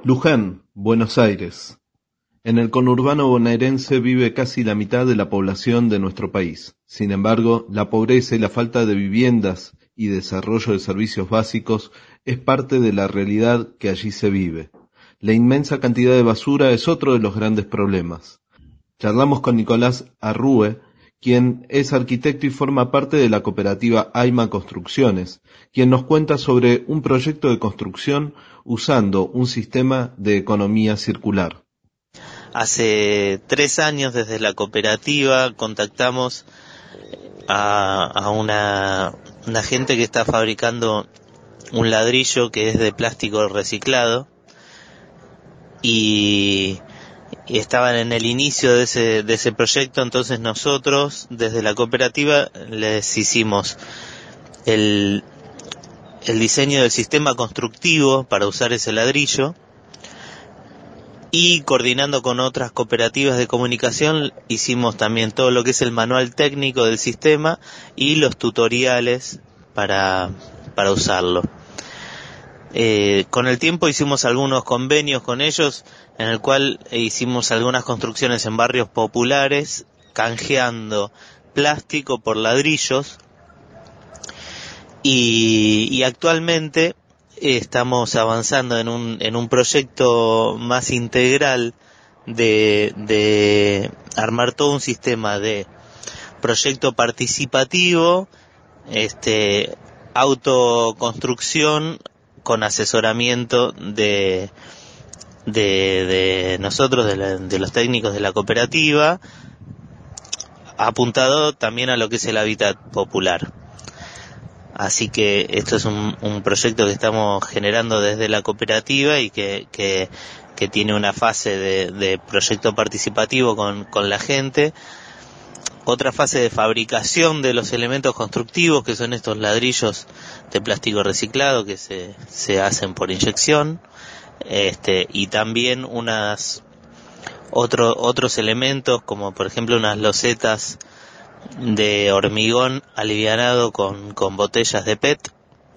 Luján, Buenos Aires. En el conurbano bonaerense vive casi la mitad de la población de nuestro país. Sin embargo, la pobreza y la falta de viviendas y desarrollo de servicios básicos es parte de la realidad que allí se vive. La inmensa cantidad de basura es otro de los grandes problemas. Charlamos con Nicolás Arrue, quien es arquitecto y forma parte de la cooperativa AIMA Construcciones, quien nos cuenta sobre un proyecto de construcción usando un sistema de economía circular. Hace 3 años desde la cooperativa contactamos a una gente que está fabricando un ladrillo que es de plástico reciclado y estaban en el inicio de ese proyecto. Entonces nosotros desde la cooperativa les hicimos el diseño del sistema constructivo para usar ese ladrillo, y coordinando con otras cooperativas de comunicación hicimos también todo lo que es el manual técnico del sistema y los tutoriales para usarlo. Con el tiempo hicimos algunos convenios con ellos, en el cual hicimos algunas construcciones en barrios populares, canjeando plástico por ladrillos, y actualmente estamos avanzando en un proyecto más integral de armar todo un sistema de proyecto participativo, autoconstrucción con asesoramiento de nosotros, de los técnicos de la cooperativa, apuntado también a lo que es el hábitat popular. Así que esto es un proyecto que estamos generando desde la cooperativa y que tiene una fase de proyecto participativo con la gente, otra fase de fabricación de los elementos constructivos, que son estos ladrillos de plástico reciclado que se hacen por inyección, y también otros elementos, como por ejemplo unas losetas de hormigón alivianado con botellas de PET,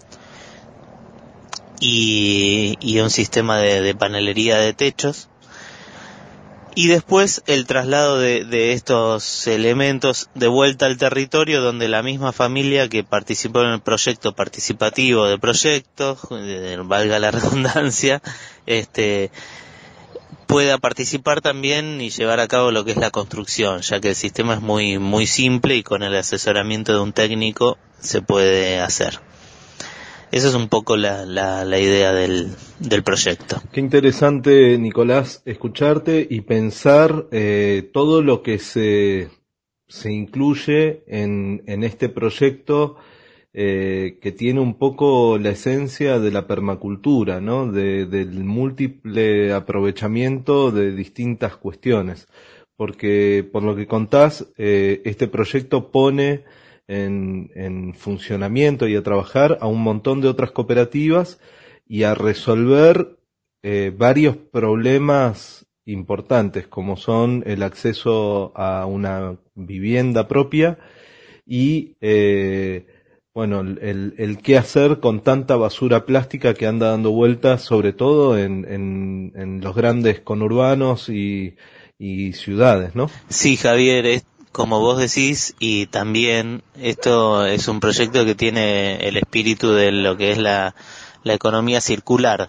y un sistema de panelería de techos. Y después el traslado de estos elementos de vuelta al territorio, donde la misma familia que participó en el proyecto participativo de proyectos, valga la redundancia, pueda participar también y llevar a cabo lo que es la construcción, ya que el sistema es muy, muy simple y con el asesoramiento de un técnico se puede hacer. Esa es un poco la idea del proyecto. Qué interesante, Nicolás, escucharte y pensar todo lo que se incluye en este proyecto, que tiene un poco la esencia de la permacultura, ¿no? Del múltiple aprovechamiento de distintas cuestiones. Porque, por lo que contás, este proyecto pone en funcionamiento y a trabajar a un montón de otras cooperativas y a resolver varios problemas importantes, como son el acceso a una vivienda propia y bueno, el qué hacer con tanta basura plástica que anda dando vueltas, sobre todo en los grandes conurbanos y ciudades, ¿no? Sí, Javier, es como vos decís, y también esto es un proyecto que tiene el espíritu de lo que es la economía circular,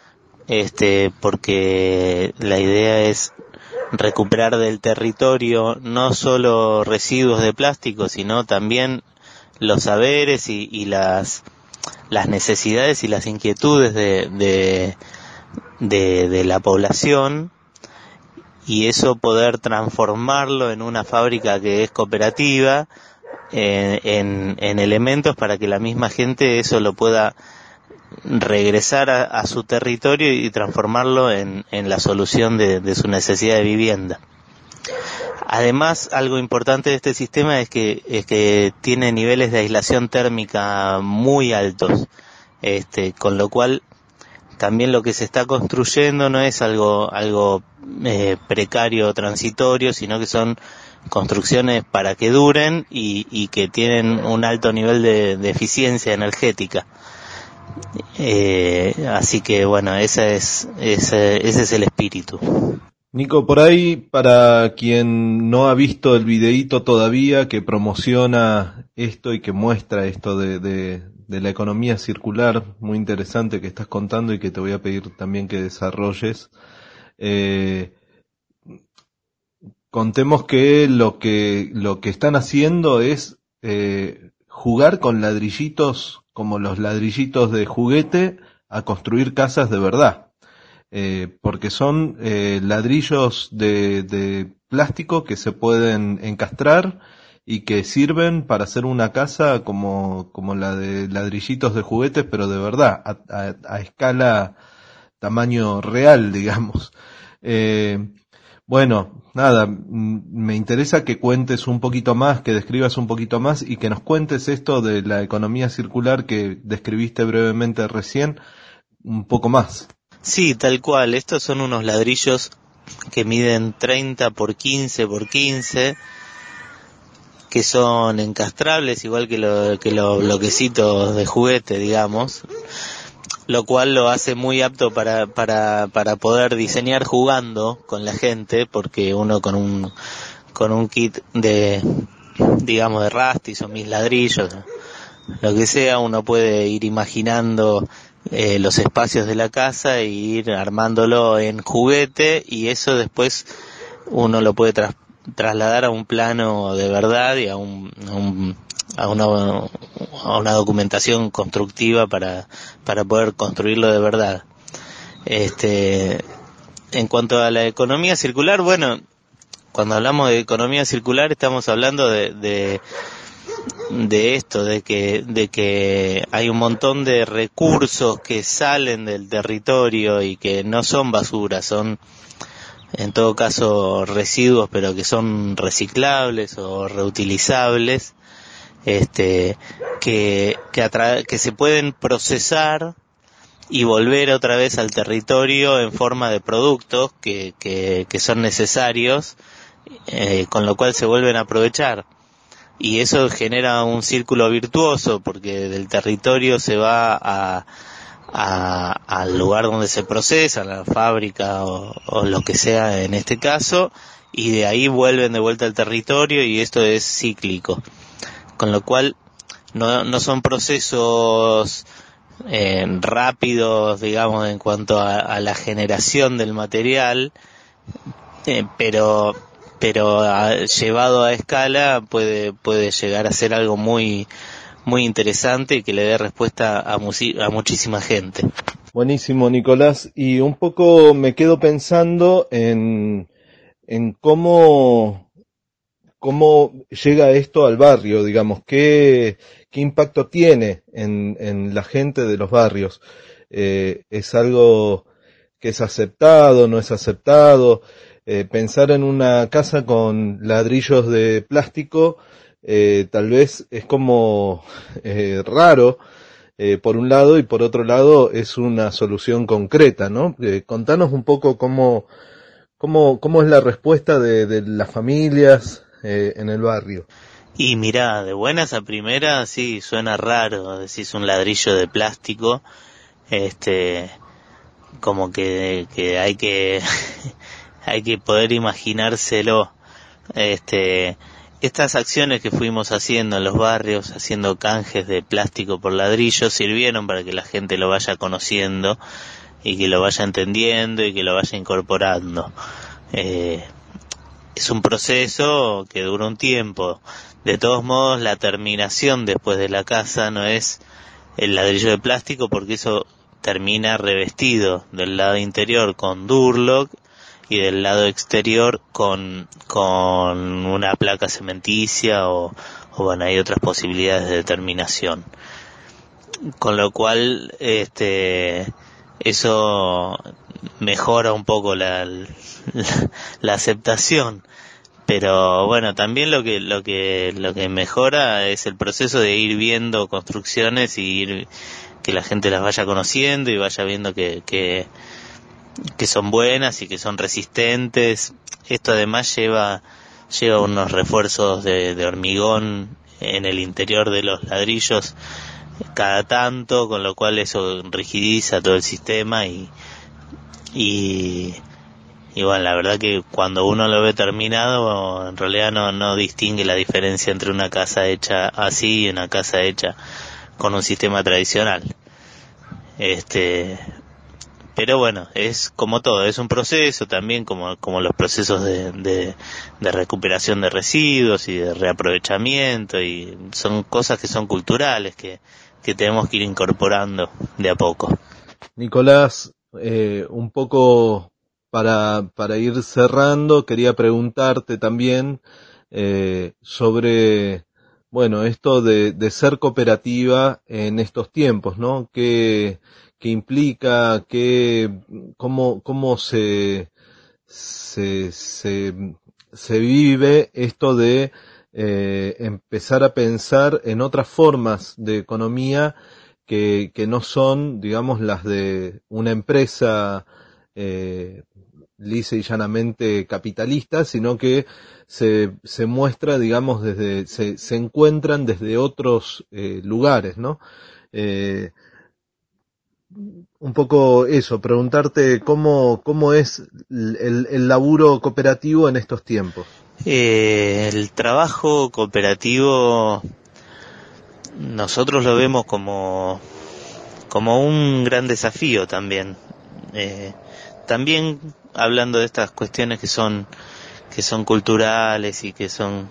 porque la idea es recuperar del territorio no solo residuos de plástico, sino también los saberes y las necesidades y las inquietudes de la población, y eso poder transformarlo en una fábrica que es cooperativa, en elementos para que la misma gente eso lo pueda regresar a su territorio y transformarlo en la solución de su necesidad de vivienda. Además, algo importante de este sistema es que tiene niveles de aislación térmica muy altos, con lo cual también lo que se está construyendo no es algo precario o transitorio, sino que son construcciones para que duren y que tienen un alto nivel de eficiencia energética. Así que bueno, ese es el espíritu. Nico, por ahí, para quien no ha visto el videíto todavía que promociona esto y que muestra esto de la economía circular, muy interesante que estás contando y que te voy a pedir también que desarrolles, eh, contemos que lo que están haciendo es jugar con ladrillitos como los ladrillitos de juguete a construir casas de verdad. Porque son ladrillos de plástico que se pueden encastrar y que sirven para hacer una casa como la de ladrillitos de juguetes, pero de verdad, a escala, tamaño real, digamos. Eh, bueno, nada, me interesa que cuentes un poquito más, que describas un poquito más y que nos cuentes esto de la economía circular que describiste brevemente recién, un poco más. Sí, tal cual. Estos son unos ladrillos que miden 30 por 15 por 15, que son encastrables, igual que los bloquecitos de juguete, digamos, lo cual lo hace muy apto para poder diseñar jugando con la gente, porque uno con un kit de, digamos, de rastis o mis ladrillos, lo que sea, uno puede ir imaginando los espacios de la casa e ir armándolo en juguete, y eso después uno lo puede trasladar a un plano de verdad y a una documentación constructiva para poder construirlo de verdad. En cuanto a la economía circular, bueno, cuando hablamos de economía circular estamos hablando de esto, de que hay un montón de recursos que salen del territorio y que no son basura, son en todo caso residuos, pero que son reciclables o reutilizables, que se pueden procesar y volver otra vez al territorio en forma de productos que son necesarios, con lo cual se vuelven a aprovechar. Y eso genera un círculo virtuoso, porque del territorio se va al lugar donde se procesa, la fábrica o lo que sea en este caso, y de ahí vuelven de vuelta al territorio, y esto es cíclico. Con lo cual no son procesos rápidos, digamos, en cuanto a la generación del material, pero llevado a escala puede llegar a ser algo muy muy interesante y que le dé respuesta a muchísima gente. Buenísimo, Nicolás. Y un poco me quedo pensando en cómo llega esto al barrio, digamos, qué impacto tiene en la gente de los barrios. ¿Es algo que es aceptado, no es aceptado? Pensar en una casa con ladrillos de plástico, tal vez es como raro, por un lado, y por otro lado es una solución concreta, ¿no? Contanos un poco cómo es la respuesta de las familias en el barrio. Y mirá, de buenas a primeras, sí, suena raro, decís un ladrillo de plástico, como que hay que hay que poder imaginárselo. Estas acciones que fuimos haciendo en los barrios, haciendo canjes de plástico por ladrillo, sirvieron para que la gente lo vaya conociendo y que lo vaya entendiendo y que lo vaya incorporando. Es un proceso que dura un tiempo. De todos modos, la terminación después de la casa no es el ladrillo de plástico, porque eso termina revestido del lado interior con Durlock y del lado exterior con una placa cementicia o bueno, hay otras posibilidades de terminación. Con lo cual, eso mejora un poco la aceptación. Pero bueno, también lo que mejora es el proceso de ir viendo construcciones y que la gente las vaya conociendo y vaya viendo que son buenas y que son resistentes. Esto además lleva unos refuerzos de hormigón en el interior de los ladrillos cada tanto, con lo cual eso rigidiza todo el sistema y bueno, la verdad que cuando uno lo ve terminado, en realidad no distingue la diferencia entre una casa hecha así y una casa hecha con un sistema tradicional. Pero bueno, es como todo, es un proceso también, como los procesos de recuperación de residuos y de reaprovechamiento, y son cosas que son culturales, que tenemos que ir incorporando de a poco. Nicolás, un poco para ir cerrando, quería preguntarte también sobre, bueno, esto de ser cooperativa en estos tiempos, ¿no? ¿Qué implica? ¿Cómo se vive esto de empezar a pensar en otras formas de economía que no son, digamos, las de una empresa lisa y llanamente capitalista, sino que se muestra, digamos, se encuentran desde otros lugares, ¿no? Un poco eso, preguntarte cómo es el laburo cooperativo en estos tiempos. El trabajo cooperativo nosotros lo vemos como un gran desafío también. También hablando de estas cuestiones que son culturales y que son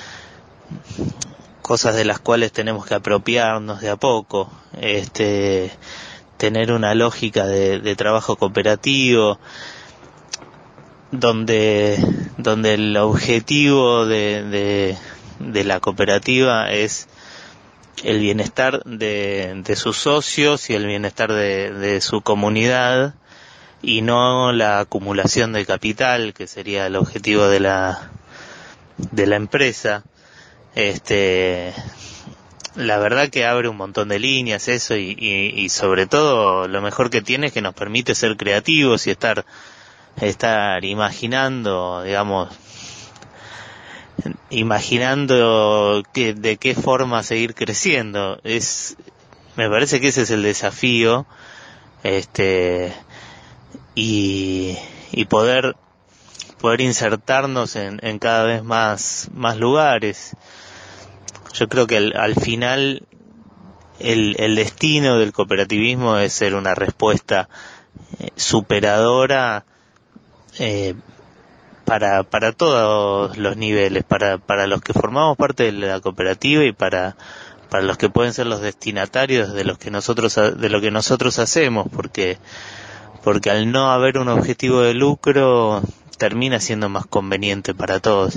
cosas de las cuales tenemos que apropiarnos de a poco. Tener una lógica de trabajo cooperativo donde el objetivo de la cooperativa es el bienestar de sus socios y el bienestar de su comunidad, y no la acumulación de capital, que sería el objetivo de la empresa. La verdad que abre un montón de líneas eso, y sobre todo lo mejor que tiene es que nos permite ser creativos y estar imaginando, digamos, de qué forma seguir creciendo. Me parece que ese es el desafío, y poder insertarnos en cada vez más lugares. Yo creo que al final el destino del cooperativismo es ser una respuesta superadora para todos los niveles, para los que formamos parte de la cooperativa y para los que pueden ser los destinatarios de lo que nosotros hacemos, porque al no haber un objetivo de lucro termina siendo más conveniente para todos.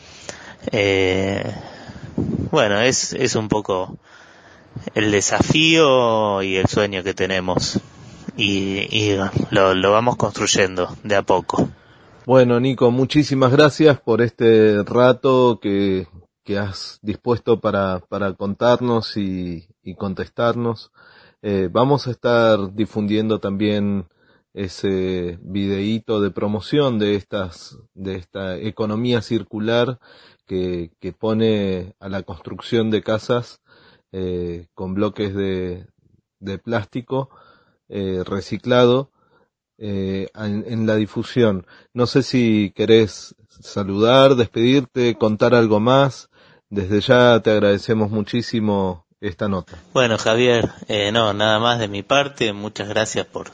Bueno, es un poco el desafío y el sueño que tenemos, y lo vamos construyendo de a poco. Bueno, Nico, muchísimas gracias por este rato que has dispuesto para contarnos y contestarnos. Vamos a estar difundiendo también ese videíto de promoción de esta economía circular que pone a la construcción de casas con bloques de plástico reciclado en la difusión. No sé si querés saludar, despedirte, contar algo más. Desde ya te agradecemos muchísimo esta nota. Bueno, Javier, nada más de mi parte. Muchas gracias por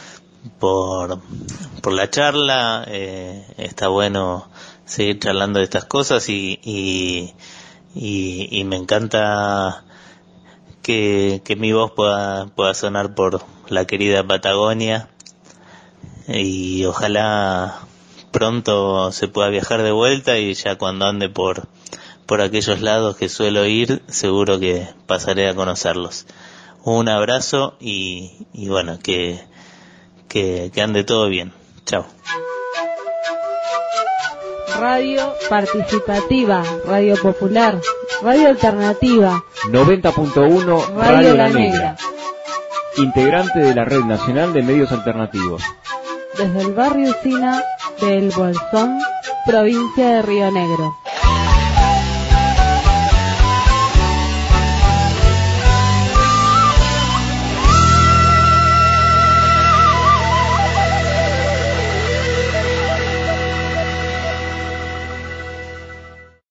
la charla. Está bueno seguir charlando de estas cosas, y me encanta que mi voz pueda sonar por la querida Patagonia, y ojalá pronto se pueda viajar de vuelta, y ya cuando ande por aquellos lados que suelo ir, seguro que pasaré a conocerlos. Un abrazo y bueno, que ande todo bien. Chao. Radio participativa, radio popular, radio alternativa. 90.1 Radio La Negra. Integrante de la Red Nacional de Medios Alternativos. Desde el barrio Sina de El Bolsón, provincia de Río Negro.